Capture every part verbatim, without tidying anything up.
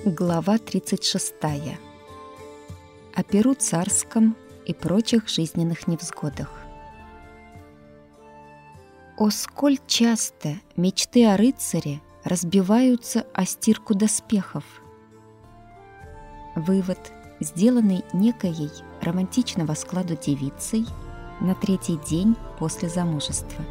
Глава тридцать шестая. О перу царском и прочих жизненных невзгодах. О, сколь часто мечты о рыцаре разбиваются о стирку доспехов! Вывод, сделанный некоей романтичного складу девицей на третий день после замужества.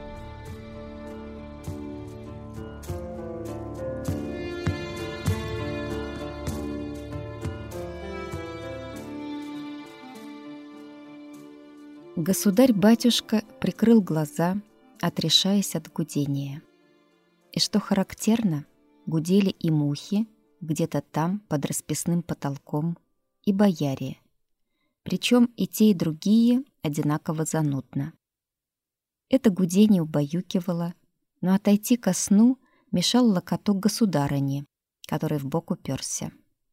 Государь-батюшка прикрыл глаза, отрешаясь от гудения. И что характерно, гудели и мухи где-то там под расписным потолком, и бояре. Причем и те, и другие одинаково занудно. Это гудение убаюкивало, но отойти ко сну мешал локоток государыни, который в бок уперся.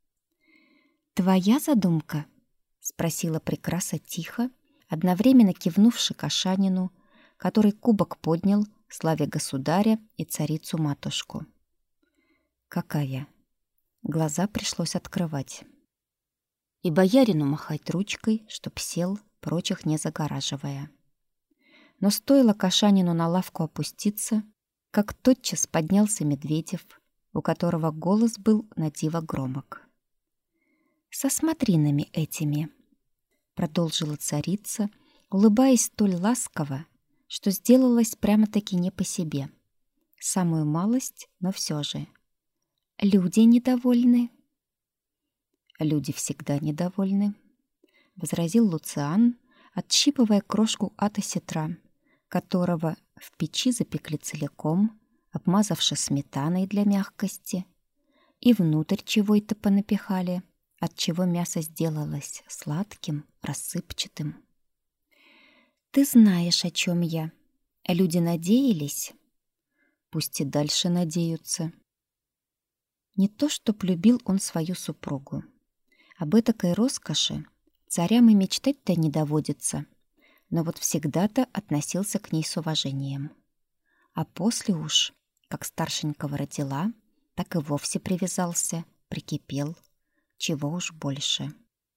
«Твоя задумка?» — спросила Прекраса тихо, одновременно кивнувши Кашанину, который кубок поднял, славя государя и царицу-матушку. «Какая?» Глаза пришлось открывать. И боярину махать ручкой, чтоб сел, прочих не загораживая. Но стоило Кашанину на лавку опуститься, как тотчас поднялся Медведев, у которого голос был на диво громок. «Со смотринами этими», — продолжила царица, улыбаясь столь ласково, что сделалось прямо-таки не по себе. Самую малость, но все же. «Люди недовольны». «Люди всегда недовольны», — возразил Луциан, отщипывая крошку от осетра, которого в печи запекли целиком, обмазавши сметаной для мягкости, и внутрь чего-то понапихали, отчего мясо сделалось сладким, рассыпчатым. «Ты знаешь, о чем я. Люди надеялись?» «Пусть и дальше надеются». Не то, чтоб любил он свою супругу. Об этакой роскоши царям и мечтать-то не доводится, но вот всегда-то относился к ней с уважением. А после уж, как старшенького родила, так и вовсе привязался, прикипел. Чего уж больше.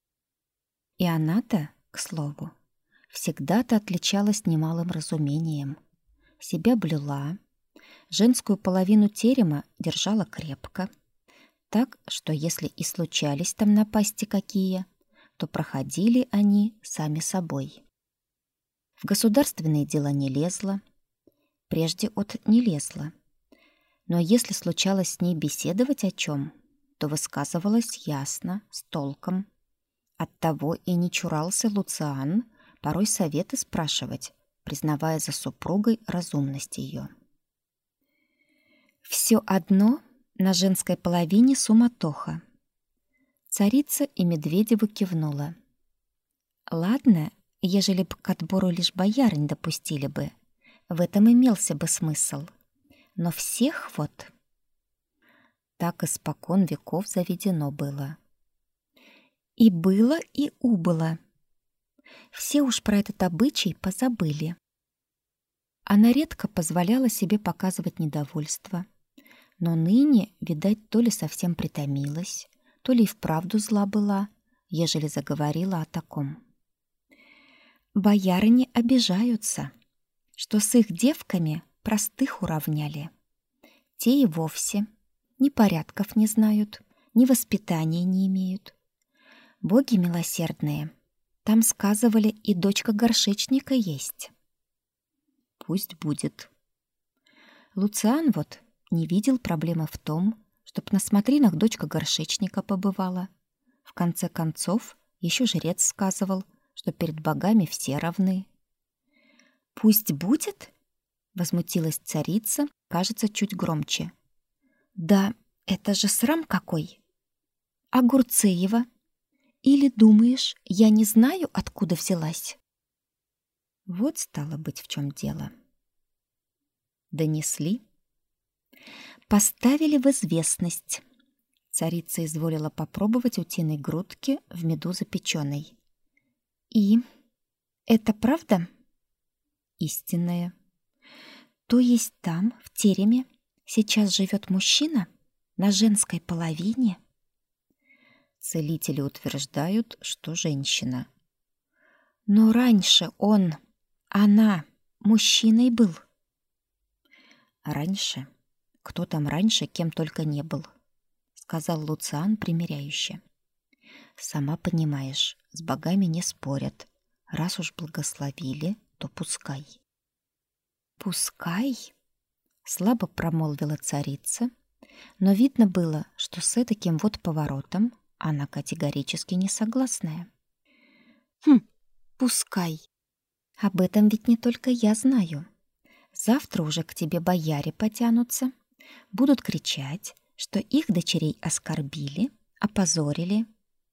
И она-то, к слову, всегда-то отличалась немалым разумением. Себя блюла, женскую половину терема держала крепко, так, что если и случались там напасти какие, то проходили они сами собой. В государственные дела не лезла, прежде от не лезла. Но если случалось с ней беседовать о чем, то высказывалась ясно, с толком. Оттого и не чурался Луциан порой советы спрашивать, признавая за супругой разумность ее. Все одно на женской половине суматоха. Царица и Медведеву кивнула. Ладно, ежели б к отбору лишь боярынь допустили бы, в этом имелся бы смысл. Но всех вот... Так испокон веков заведено было. И было, и убыло. Все уж про этот обычай позабыли. Она редко позволяла себе показывать недовольство, но ныне, видать, то ли совсем притомилась, то ли и вправду зла была, ежели заговорила о таком. Боярыни обижаются, что с их девками простых уравняли. Те и вовсе ни порядков не знают, ни воспитания не имеют. Боги милосердные, там сказывали, и дочка горшечника есть. Пусть будет. Луциан вот не видел проблемы в том, чтоб на смотринах дочка горшечника побывала. В конце концов, еще жрец сказывал, что перед богами все равны. «Пусть будет?» — возмутилась царица, кажется, чуть громче. «Да, это же срам какой! А Гурцеева? Или думаешь, я не знаю, откуда взялась?» Вот стало быть, в чем дело. Донесли. Поставили в известность. Царица изволила попробовать утиной грудки в меду запеченной. И это правда? Истинная. То есть там, в тереме, сейчас живет мужчина на женской половине? Целители утверждают, что женщина. Но раньше он, она, мужчиной был. Раньше? Кто там раньше, кем только не был, сказал Луциан примиряюще. Сама понимаешь, с богами не спорят. Раз уж благословили, то пускай. Пускай? Слабо промолвила царица, но видно было, что с этаким вот поворотом она категорически не согласная. Хм, пускай. Об этом ведь не только я знаю. Завтра уже к тебе бояре потянутся, будут кричать, что их дочерей оскорбили, опозорили.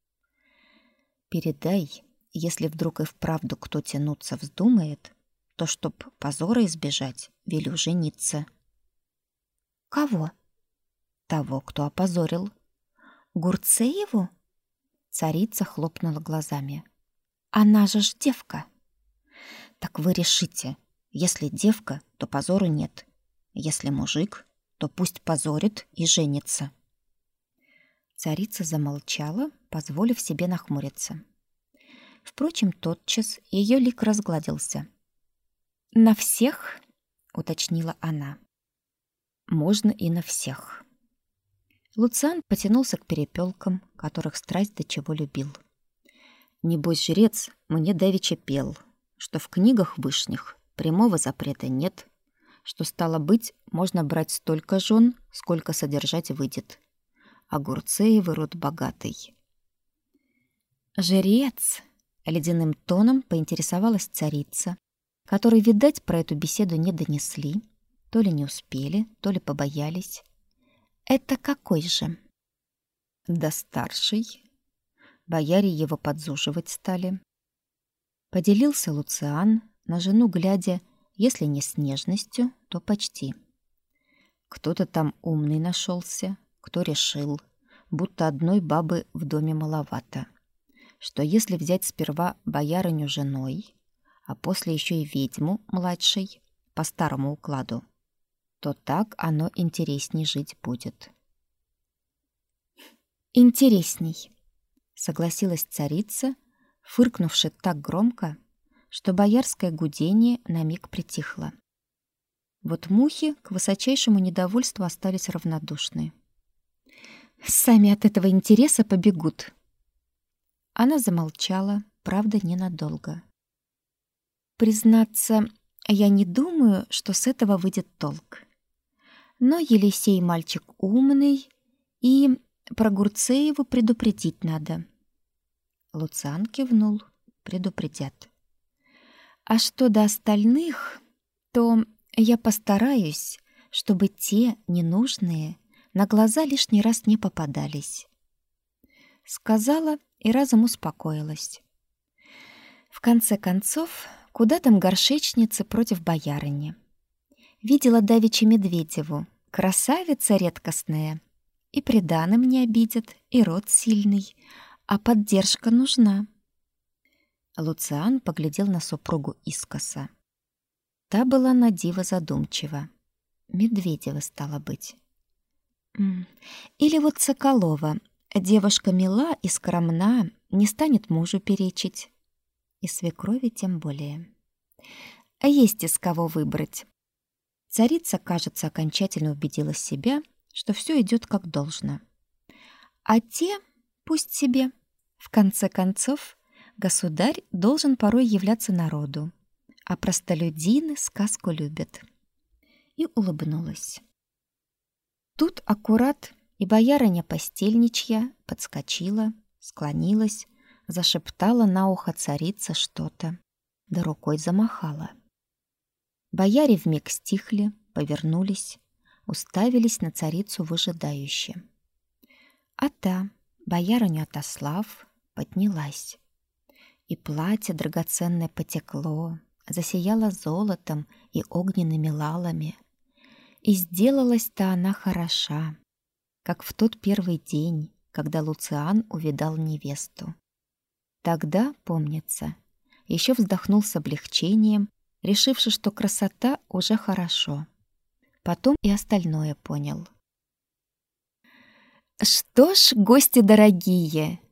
Передай, если вдруг и вправду кто тянуться вздумает, то, чтоб позора избежать, велю жениться. Кого? Того, кто опозорил. Гурцееву? Царица хлопнула глазами. Она же ж девка. Так вы решите, если девка, то позору нет. Если мужик, то пусть позорит и женится. Царица замолчала, позволив себе нахмуриться. Впрочем, тотчас ее лик разгладился. «На всех?» — уточнила она. «Можно и на всех». Луциан потянулся к перепелкам, которых страсть до чего любил. «Небось, жрец мне давеча пел, что в книгах вышних прямого запрета нет, что, стало быть, можно брать столько жен, сколько содержать выйдет. А Гурцеевы род богатый». «Жрец!» — ледяным тоном поинтересовалась царица, которой, видать, про эту беседу не донесли, то ли не успели, то ли побоялись. «Это какой же?» «Да старший. Бояре его подзуживать стали». Поделился Луциан, на жену глядя, если не с нежностью, то почти. Кто-то там умный нашелся, кто решил, будто одной бабы в доме маловато, что если взять сперва боярыню женой, а после еще и ведьму младшей по старому укладу, то так оно интересней жить будет. «Интересней», — согласилась царица, фыркнувши так громко, что боярское гудение на миг притихло. Вот мухи к высочайшему недовольству остались равнодушны. «Сами от этого интереса побегут». Она замолчала, правда, ненадолго. «Признаться, я не думаю, что с этого выйдет толк. Но Елисей мальчик умный, и про Гурцееву предупредить надо». Луциан кивнул. «Предупредят. А что до остальных, то я постараюсь, чтобы те ненужные на глаза лишний раз не попадались». Сказала и разом успокоилась. В конце концов, куда там горшечницы против боярыни? Видела давеча Медведеву, красавица редкостная. И приданым не обидят, и род сильный, а поддержка нужна. Луциан поглядел на супругу искоса. Та была на диво задумчива. Медведева, стало быть. Или вот Соколова. Девушка мила и скромна, не станет мужу перечить. И свекрови тем более. А есть из кого выбрать. Царица, кажется, окончательно убедила себя, что все идет как должно. А те пусть себе. В конце концов, государь должен порой являться народу, а простолюдины сказку любят. И улыбнулась. Тут аккурат и боярыня постельничья подскочила, склонилась, зашептала на ухо царице что-то, да рукой замахала. Бояре вмиг стихли, повернулись, уставились на царицу выжидающе. А та, боярыню отослав, поднялась. И платье драгоценное потекло, засияло золотом и огненными лалами. И сделалась-то она хороша, как в тот первый день, когда Луциан увидал невесту. Тогда, помнится, еще вздохнул с облегчением, решивши, что красота уже хорошо. Потом и остальное понял. «Что ж, гости дорогие!»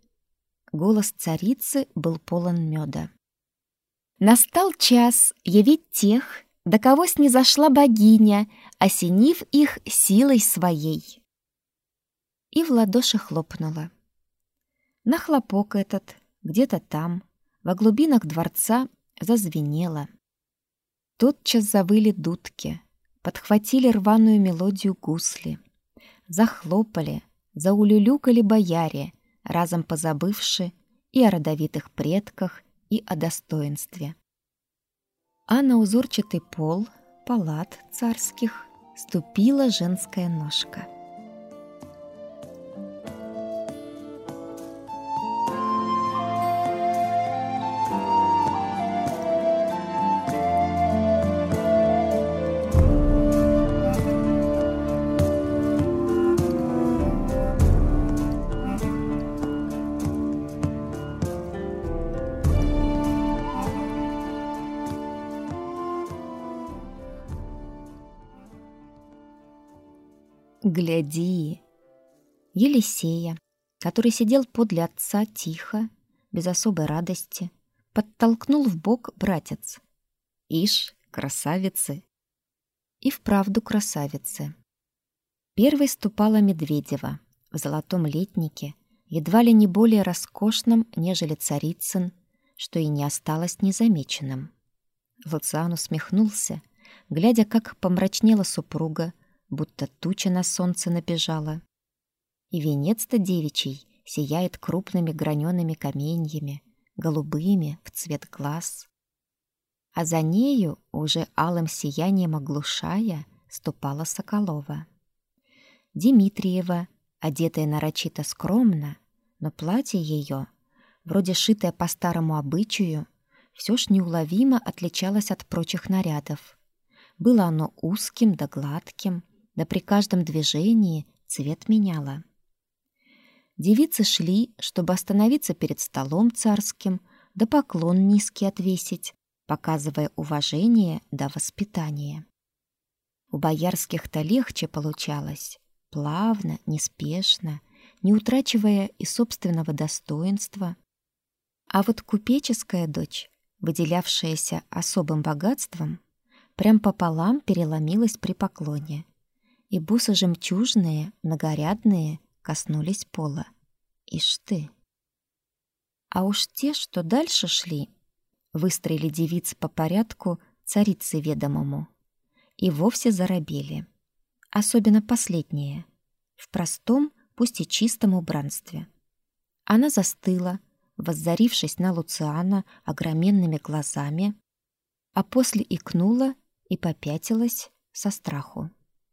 Голос царицы был полон меда. Настал час явить тех, до кого снизошла богиня, осенив их силой своей. И в ладоши хлопнула. На хлопок этот, где-то там, во глубинах дворца, зазвенело. Тотчас завыли дудки, подхватили рваную мелодию гусли, захлопали, заулюлюкали бояре, разом позабывши и о родовитых предках, и о достоинстве. А на узорчатый пол палат царских ступила женская ножка. «Гляди!» Елисея, который сидел подле отца тихо, без особой радости, подтолкнул в бок братец. «Ишь, красавицы!» И вправду красавицы. Первой ступала Медведева в золотом летнике, едва ли не более роскошном, нежели Царицын, что и не осталось незамеченным. Луциан усмехнулся, глядя, как помрачнела супруга, будто туча на солнце набежала. И венец-то девичий сияет крупными гранеными каменьями, голубыми в цвет глаз. А за нею, уже алым сиянием оглушая, ступала Соколова. Дмитриева, одетая нарочито скромно, но платье ее, вроде шитое по старому обычаю, все ж неуловимо отличалось от прочих нарядов. Было оно узким да гладким, да при каждом движении цвет меняло. Девицы шли, чтобы остановиться перед столом царским, да поклон низкий отвесить, показывая уважение да воспитание. У боярских-то легче получалось, плавно, неспешно, не утрачивая и собственного достоинства. А вот купеческая дочь, выделявшаяся особым богатством, прям пополам переломилась при поклоне, и бусы жемчужные, многорядные, коснулись пола. Ишь ты! А уж те, что дальше шли, выстроили девиц по порядку царице ведомому, и вовсе заробели. Особенно последние, в простом, пусть и чистом убранстве. Она застыла, воззарившись на Луциана огроменными глазами, а после икнула и попятилась со страху.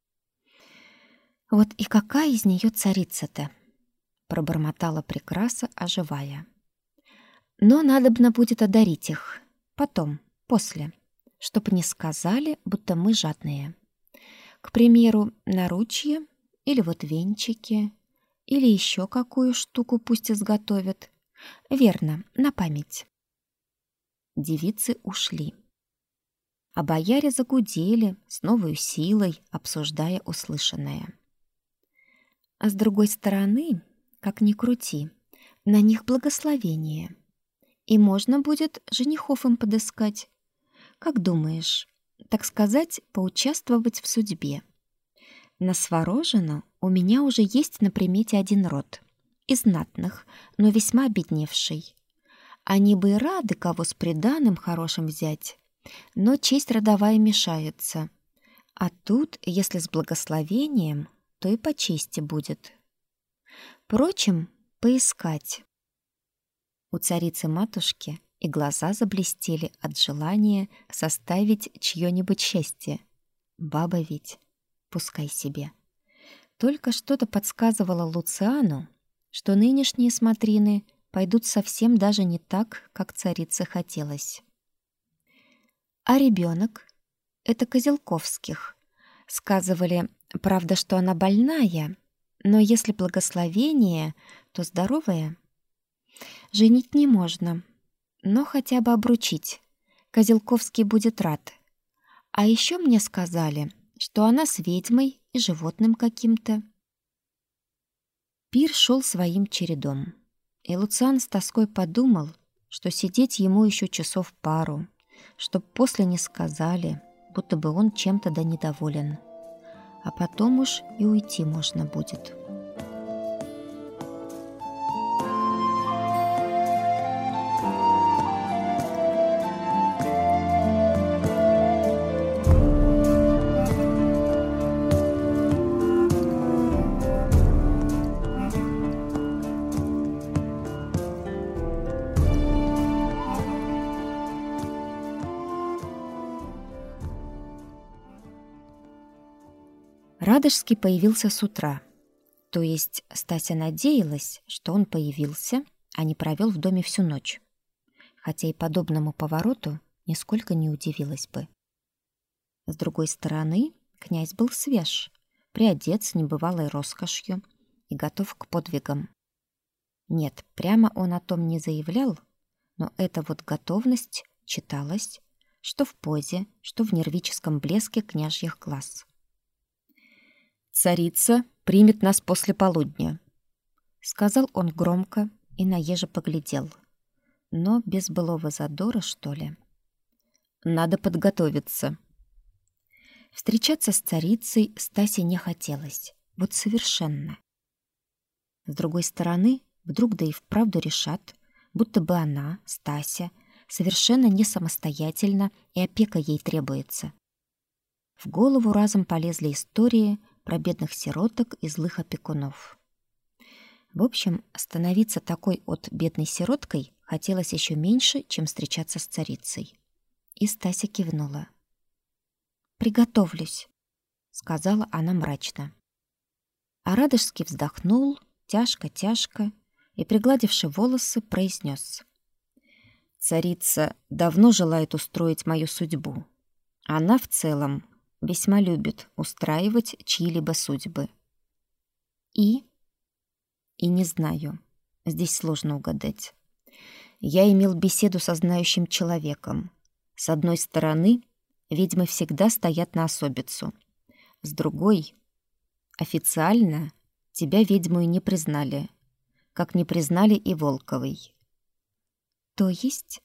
«Вот и какая из нее царица-то?» — пробормотала Прекраса, оживая. «Но надобно будет одарить их. Потом, после, чтоб не сказали, будто мы жадные. К примеру, наручье или вот венчики, или еще какую штуку пусть изготовят. Верно, на память». Девицы ушли. А бояре загудели с новой силой, обсуждая услышанное. А с другой стороны, как ни крути, на них благословение. И можно будет женихов им подыскать. Как думаешь, так сказать, поучаствовать в судьбе? На Сворожину у меня уже есть на примете один род. Из знатных, но весьма обедневший. Они бы и рады кого с приданым хорошим взять, но честь родовая мешается. А тут, если с благословением, то и по чести будет. Впрочем, поискать. У царицы-матушки и глаза заблестели от желания составить чье-нибудь счастье. Баба ведь, пускай себе. Только что-то подсказывало Луциану, что нынешние смотрины пойдут совсем даже не так, как царице хотелось. А ребенок? Это Козелковских. Сказывали, правда, что она больная, но если благословение, то здоровая. Женить не можно, но хотя бы обручить. Козелковский будет рад. А еще мне сказали, что она с ведьмой и животным каким-то. Пир шел своим чередом. И Луциан с тоской подумал, что сидеть ему еще часов пару, чтоб после не сказали, будто бы он чем-то да недоволен. А потом уж и уйти можно будет. Радожский появился с утра. То есть Стася надеялась, что он появился, а не провел в доме всю ночь. Хотя и подобному повороту нисколько не удивилась бы. С другой стороны, князь был свеж, приодет с небывалой роскошью и готов к подвигам. Нет, прямо он о том не заявлял, но эта вот готовность читалась, что в позе, что в нервическом блеске княжьих глаз. «Царица примет нас после полудня», — сказал он громко и на ежа поглядел. Но без былого задора, что ли. «Надо подготовиться». Встречаться с царицей Стасе не хотелось. Вот совершенно. С другой стороны, вдруг да и вправду решат, будто бы она, Стася, совершенно не самостоятельна и опека ей требуется. В голову разом полезли истории про бедных сироток и злых опекунов. В общем, становиться такой от бедной сироткой хотелось еще меньше, чем встречаться с царицей. И Стася кивнула. «Приготовлюсь», — сказала она мрачно. А Радожский вздохнул тяжко-тяжко и, пригладивши волосы, произнес: «Царица давно желает устроить мою судьбу. Она в целом весьма любит устраивать чьи-либо судьбы. И? И не знаю. Здесь сложно угадать. Я имел беседу со знающим человеком. С одной стороны, ведьмы всегда стоят на особицу. С другой, официально тебя ведьмой не признали, как не признали и Волковой. То есть?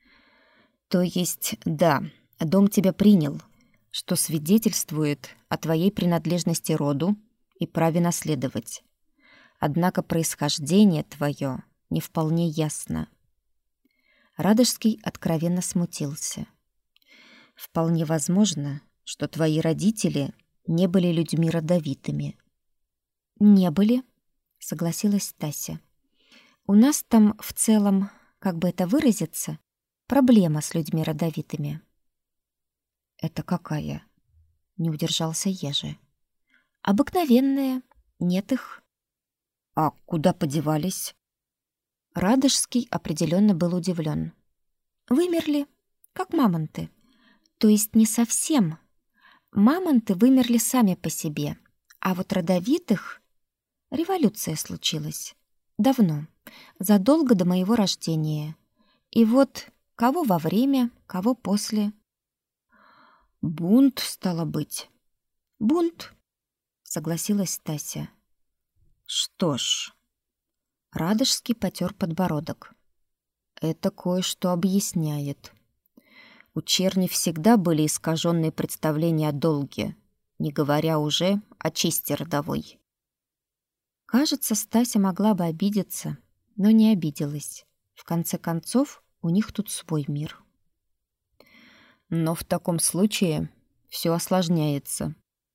То есть, да, дом тебя принял, что свидетельствует о твоей принадлежности роду и праве наследовать. Однако происхождение твое не вполне ясно». Радожский откровенно смутился. «Вполне возможно, что твои родители не были людьми родовитыми». «Не были», — согласилась Стася. «У нас там в целом, как бы это выразиться, проблема с людьми родовитыми». «Это какая?» — не удержался Ежи. «Обыкновенная. Нет их». «А куда подевались?» Радожский определенно был удивлен. «Вымерли, как мамонты. То есть не совсем. Мамонты вымерли сами по себе, а вот родовитых... Революция случилась. Давно, задолго до моего рождения. И вот кого во время, кого после...» «Бунт, стало быть». «Бунт», — согласилась Стася. «Что ж...» Радожский потер подбородок. «Это кое-что объясняет. У черни всегда были искаженные представления о долге, не говоря уже о чести родовой». Кажется, Стася могла бы обидеться, но не обиделась. В конце концов, у них тут свой мир. «Но в таком случае все осложняется».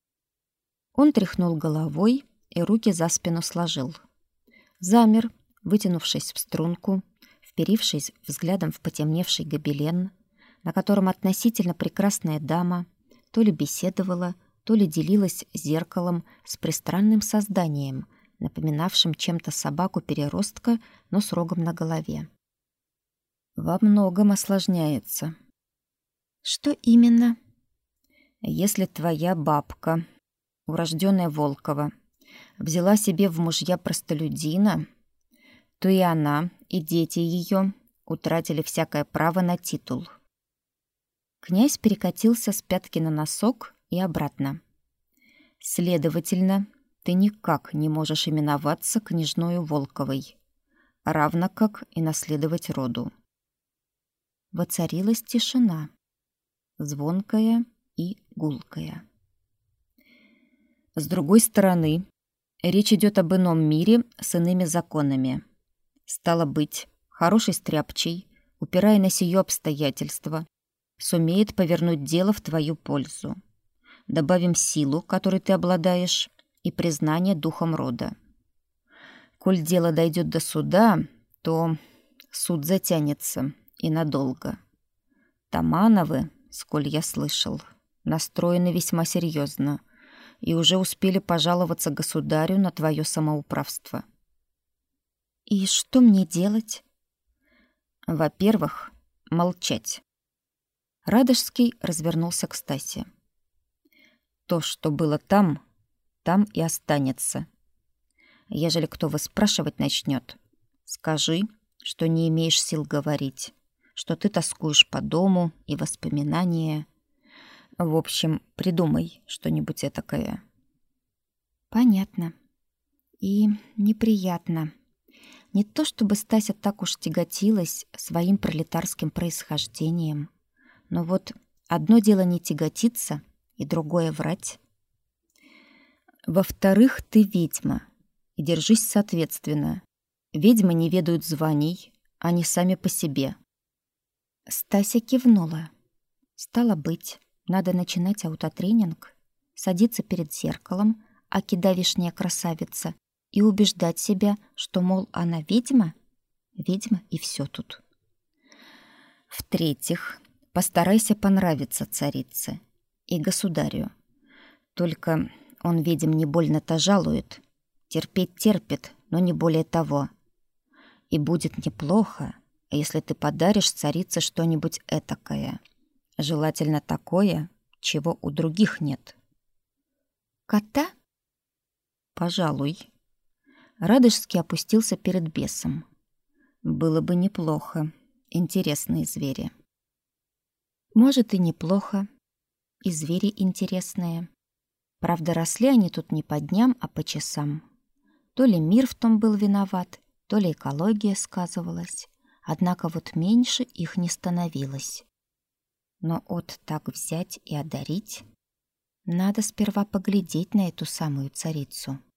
Он тряхнул головой и руки за спину сложил. Замер, вытянувшись в струнку, вперившись взглядом в потемневший гобелен, на котором относительно прекрасная дама то ли беседовала, то ли делилась зеркалом с пристранным созданием, напоминавшим чем-то собаку-переростка, но с рогом на голове. «Во многом осложняется». «Что именно?» «Если твоя бабка, урожденная Волкова, взяла себе в мужья простолюдина, то и она, и дети ее утратили всякое право на титул». Князь перекатился с пятки на носок и обратно. «Следовательно, ты никак не можешь именоваться княжною Волковой. равно как и наследовать роду. Воцарилась тишина, звонкая и гулкая. С другой стороны, речь идет об ином мире с иными законами. Стало быть, хороший стряпчий, упирая на сие обстоятельства, сумеет повернуть дело в твою пользу. Добавим силу, которой ты обладаешь, и признание духом рода. Коль дело дойдет до суда, то суд затянется и надолго. Тамановы, сколь я слышал, настроены весьма серьезно и уже успели пожаловаться государю на твое самоуправство. И что мне делать? Во-первых, молчать. Радожский развернулся к Стасе. То, что было там, там и останется. Ежели кто выспрашивать начнет, скажи, что не имеешь сил говорить, что ты тоскуешь по дому и воспоминания. В общем, придумай что-нибудь этакое. Понятно. И неприятно. Не то чтобы Стася так уж тяготилась своим пролетарским происхождением, но вот одно дело не тяготиться, и другое врать. Во-вторых, ты ведьма, и держись соответственно. Ведьмы не ведают званий, они сами по себе. Стася кивнула. Стало быть, надо начинать аутотренинг, садиться перед зеркалом, аки давишняя красавица, и убеждать себя, что, мол, она ведьма, ведьма и все тут. В-третьих, постарайся понравиться царице и государю. Только он ведьм не больно-то жалует, терпеть терпит, но не более того. И будет неплохо, если ты подаришь царице что-нибудь этакое, желательно такое, чего у других нет. Кота? Пожалуй. Радожский опустился перед бесом. Было бы неплохо. Интересные звери. Может, и неплохо. И звери интересные. Правда, росли они тут не по дням, а по часам. То ли мир в том был виноват, то ли экология сказывалась. Однако вот меньше их не становилось. Но от так взять и одарить... Надо сперва поглядеть на эту самую царицу.